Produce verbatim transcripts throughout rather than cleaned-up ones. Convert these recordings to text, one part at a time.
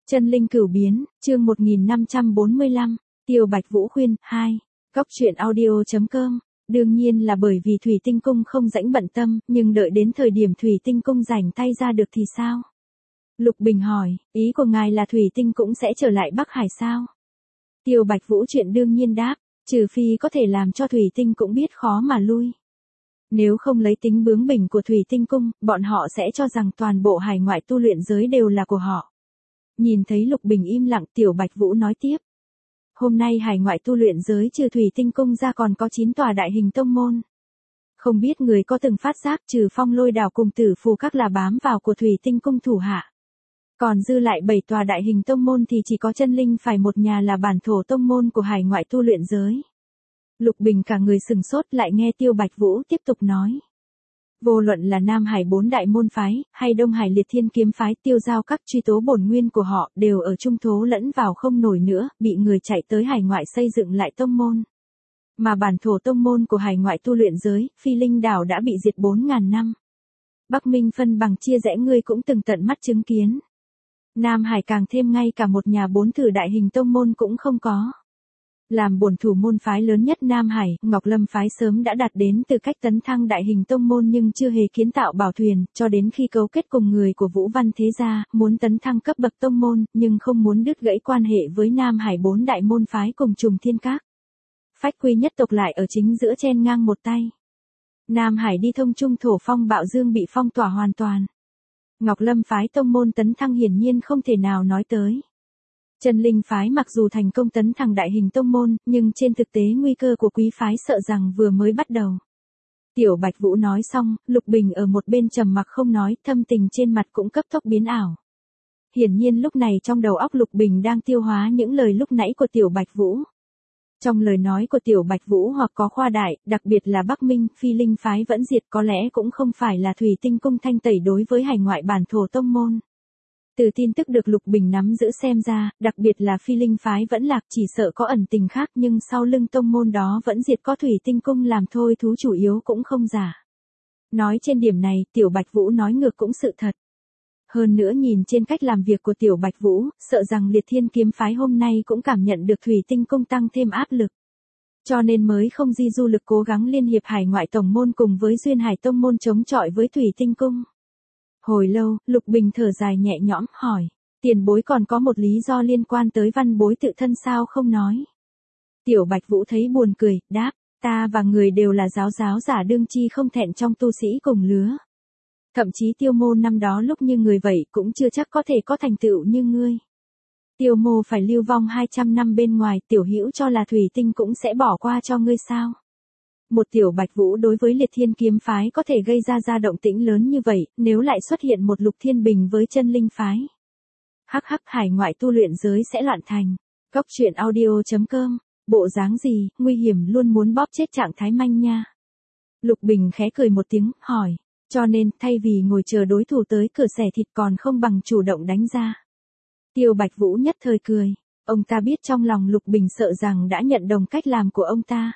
Chân linh cửu biến, chương một nghìn năm trăm bốn mươi lăm, Tiêu Bạch Vũ khuyên, hai. Cóc truyện audio.com. Đương nhiên là bởi vì Thủy Tinh Cung không rảnh bận tâm, nhưng đợi đến thời điểm Thủy Tinh Cung rảnh tay ra được thì sao? Lục Bình hỏi, ý của ngài là Thủy Tinh cũng sẽ trở lại Bắc Hải sao? Tiêu Bạch Vũ chuyện đương nhiên đáp, trừ phi có thể làm cho Thủy Tinh cũng biết khó mà lui. Nếu không lấy tính bướng bỉnh của Thủy Tinh Cung, bọn họ sẽ cho rằng toàn bộ hải ngoại tu luyện giới đều là của họ. Nhìn thấy Lục Bình im lặng, Tiểu Bạch Vũ nói tiếp. Hôm nay hải ngoại tu luyện giới trừ Thủy Tinh Cung ra còn có chín tòa đại hình tông môn. Không biết người có từng phát giác trừ Phong Lôi Đảo cùng Tử Phù Các là bám vào của Thủy Tinh Cung thủ hạ. Còn dư lại bảy tòa đại hình tông môn thì chỉ có Chân Linh phải một nhà là bản thổ tông môn của hải ngoại tu luyện giới. Lục Bình cả người sừng sốt lại nghe Tiêu Bạch Vũ tiếp tục nói. Vô luận là Nam Hải bốn đại môn phái, hay Đông Hải Liệt Thiên Kiếm phái, tiêu giao các truy tố bổn nguyên của họ đều ở trung thố lẫn vào không nổi nữa, bị người chạy tới hải ngoại xây dựng lại tông môn. Mà bản thổ tông môn của hải ngoại tu luyện giới, Phi Linh Đảo đã bị diệt bốn ngàn năm. Bắc Minh phân bằng chia rẽ ngươi cũng từng tận mắt chứng kiến. Nam Hải càng thêm ngay cả một nhà bốn thử đại hình tông môn cũng không có. Làm bổn thủ môn phái lớn nhất Nam Hải, Ngọc Lâm phái sớm đã đạt đến từ cách tấn thăng đại hình tông môn nhưng chưa hề kiến tạo bảo thuyền, cho đến khi cấu kết cùng người của Vũ Văn Thế Gia, muốn tấn thăng cấp bậc tông môn, nhưng không muốn đứt gãy quan hệ với Nam Hải bốn đại môn phái cùng Trùng Thiên Các. Phách quy nhất tộc lại ở chính giữa chen ngang một tay. Nam Hải đi thông trung thổ phong bạo dương bị phong tỏa hoàn toàn. Ngọc Lâm phái tông môn tấn thăng hiển nhiên không thể nào nói tới. Chân Linh phái mặc dù thành công tấn thăng đại hình tông môn, nhưng trên thực tế nguy cơ của quý phái sợ rằng vừa mới bắt đầu. Tiểu Bạch Vũ nói xong, Lục Bình ở một bên trầm mặc không nói, thâm tình trên mặt cũng cấp tốc biến ảo. Hiển nhiên lúc này trong đầu óc Lục Bình đang tiêu hóa những lời lúc nãy của Tiểu Bạch Vũ. Trong lời nói của Tiểu Bạch Vũ hoặc có khoa đại, đặc biệt là Bắc Minh, Phi Linh phái vẫn diệt có lẽ cũng không phải là Thủy Tinh Cung thanh tẩy đối với hải ngoại bản thổ tông môn. Từ tin tức được Lục Bình nắm giữ xem ra, đặc biệt là Phi Linh phái vẫn lạc chỉ sợ có ẩn tình khác nhưng sau lưng tông môn đó vẫn diệt có Thủy Tinh Cung làm thôi thú chủ yếu cũng không giả. Nói trên điểm này, Tiểu Bạch Vũ nói ngược cũng sự thật. Hơn nữa nhìn trên cách làm việc của Tiểu Bạch Vũ, sợ rằng Liệt Thiên Kiếm phái hôm nay cũng cảm nhận được Thủy Tinh Cung tăng thêm áp lực. Cho nên mới không di du lực cố gắng liên hiệp hải ngoại tổng môn cùng với Duyên Hải tông môn chống chọi với Thủy Tinh Cung. Hồi lâu, Lục Bình thở dài nhẹ nhõm, hỏi. Tiền bối còn có một lý do liên quan tới văn bối tự thân sao không nói. Tiểu Bạch Vũ thấy buồn cười, đáp, ta và người đều là giáo giáo giả đương chi không thẹn trong tu sĩ cùng lứa. Thậm chí Tiêu Mô năm đó lúc như người vậy cũng chưa chắc có thể có thành tựu như ngươi. Tiêu Mô phải lưu vong hai trăm năm bên ngoài, Tiểu Hữu cho là Thủy Tinh cũng sẽ bỏ qua cho ngươi sao. Một Tiểu Bạch Vũ đối với Liệt Thiên Kiếm phái có thể gây ra ra động tĩnh lớn như vậy, nếu lại xuất hiện một Lục Thiên Bình với Chân Linh phái. Hắc hắc hải ngoại tu luyện giới sẽ loạn thành. Cóc truyện audio.com, bộ dáng gì, nguy hiểm luôn muốn bóp chết trạng thái manh nha. Lục Bình khẽ cười một tiếng, hỏi, cho nên thay vì ngồi chờ đối thủ tới cửa xẻ thịt còn không bằng chủ động đánh ra. Tiêu Bạch Vũ nhất thời cười, ông ta biết trong lòng Lục Bình sợ rằng đã nhận đồng cách làm của ông ta.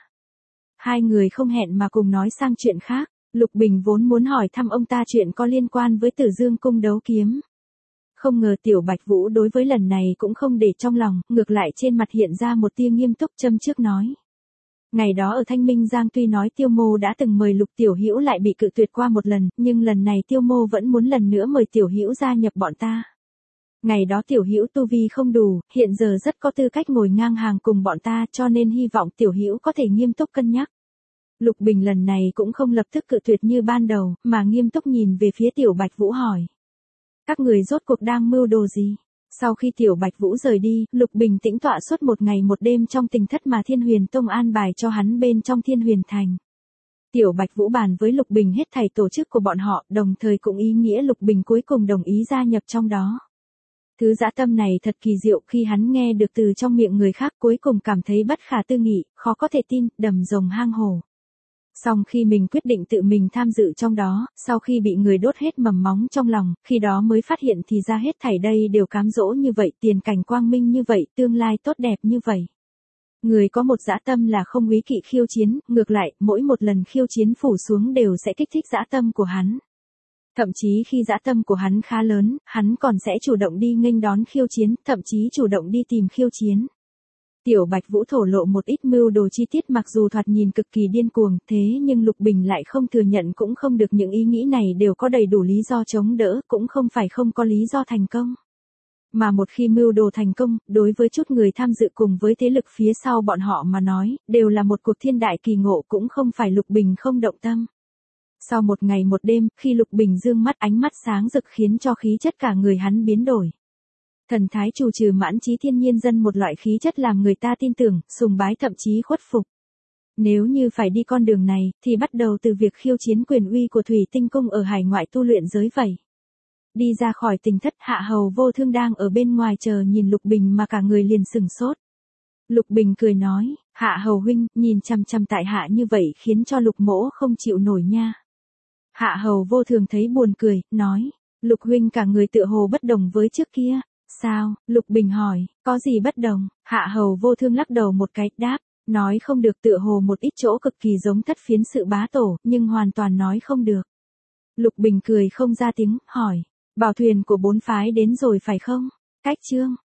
Hai người không hẹn mà cùng nói sang chuyện khác, Lục Bình vốn muốn hỏi thăm ông ta chuyện có liên quan với Tử Dương cung đấu kiếm. Không ngờ Tiểu Bạch Vũ đối với lần này cũng không để trong lòng, ngược lại trên mặt hiện ra một tia nghiêm túc châm trước nói. Ngày đó ở Thanh Minh Giang tuy nói Tiêu Mô đã từng mời Lục Tiểu Hữu lại bị cự tuyệt qua một lần, nhưng lần này Tiêu Mô vẫn muốn lần nữa mời Tiểu Hữu gia nhập bọn ta. Ngày đó Tiểu Hữu tu vi không đủ, hiện giờ rất có tư cách ngồi ngang hàng cùng bọn ta cho nên hy vọng Tiểu Hữu có thể nghiêm túc cân nhắc. Lục Bình lần này cũng không lập tức cự tuyệt như ban đầu, mà nghiêm túc nhìn về phía Tiểu Bạch Vũ hỏi. Các người rốt cuộc đang mưu đồ gì? Sau khi Tiểu Bạch Vũ rời đi, Lục Bình tĩnh tọa suốt một ngày một đêm trong tình thất mà Thiên Huyền Tông an bài cho hắn bên trong Thiên Huyền Thành. Tiểu Bạch Vũ bàn với Lục Bình hết thảy tổ chức của bọn họ, đồng thời cũng ý nghĩa Lục Bình cuối cùng đồng ý gia nhập trong đó. Thứ dã tâm này thật kỳ diệu khi hắn nghe được từ trong miệng người khác cuối cùng cảm thấy bất khả tư nghị, khó có thể tin, đầm rồng hang hổ. Song khi mình quyết định tự mình tham dự trong đó, sau khi bị người đốt hết mầm móng trong lòng, khi đó mới phát hiện thì ra hết thảy đây đều cám dỗ như vậy, tiền cảnh quang minh như vậy, tương lai tốt đẹp như vậy. Người có một dã tâm là không úy kỵ khiêu chiến, ngược lại, mỗi một lần khiêu chiến phủ xuống đều sẽ kích thích dã tâm của hắn. Thậm chí khi dã tâm của hắn khá lớn, hắn còn sẽ chủ động đi nghênh đón khiêu chiến, thậm chí chủ động đi tìm khiêu chiến. Tiểu Bạch Vũ thổ lộ một ít mưu đồ chi tiết mặc dù thoạt nhìn cực kỳ điên cuồng, thế nhưng Lục Bình lại không thừa nhận cũng không được, những ý nghĩ này đều có đầy đủ lý do chống đỡ, cũng không phải không có lý do thành công. Mà một khi mưu đồ thành công, đối với chút người tham dự cùng với thế lực phía sau bọn họ mà nói, đều là một cuộc thiên đại kỳ ngộ, cũng không phải Lục Bình không động tâm. Sau một ngày một đêm, khi Lục Bình dương mắt, ánh mắt sáng rực khiến cho khí chất cả người hắn biến đổi. Thần thái trù trừ mãn trí thiên nhiên dân, một loại khí chất làm người ta tin tưởng, sùng bái, thậm chí khuất phục. Nếu như phải đi con đường này, thì bắt đầu từ việc khiêu chiến quyền uy của Thủy Tinh Cung ở hải ngoại tu luyện giới vậy. Đi ra khỏi Tình Thất, Hạ Hầu Vô Thương đang ở bên ngoài chờ nhìn Lục Bình mà cả người liền sừng sốt. Lục Bình cười nói, Hạ Hầu huynh, nhìn chằm chằm tại hạ như vậy khiến cho Lục mỗ không chịu nổi nha. Hạ Hầu Vô Thường thấy buồn cười, nói, Lục huynh cả người tựa hồ bất đồng với trước kia. Sao? Lục Bình hỏi, có gì bất đồng? Hạ Hầu Vô Thương lắc đầu một cái, đáp, nói không được, tựa hồ một ít chỗ cực kỳ giống Thất Phiến Sự bá tổ, nhưng hoàn toàn nói không được. Lục Bình cười không ra tiếng, hỏi, bảo thuyền của bốn phái đến rồi phải không? Cách chương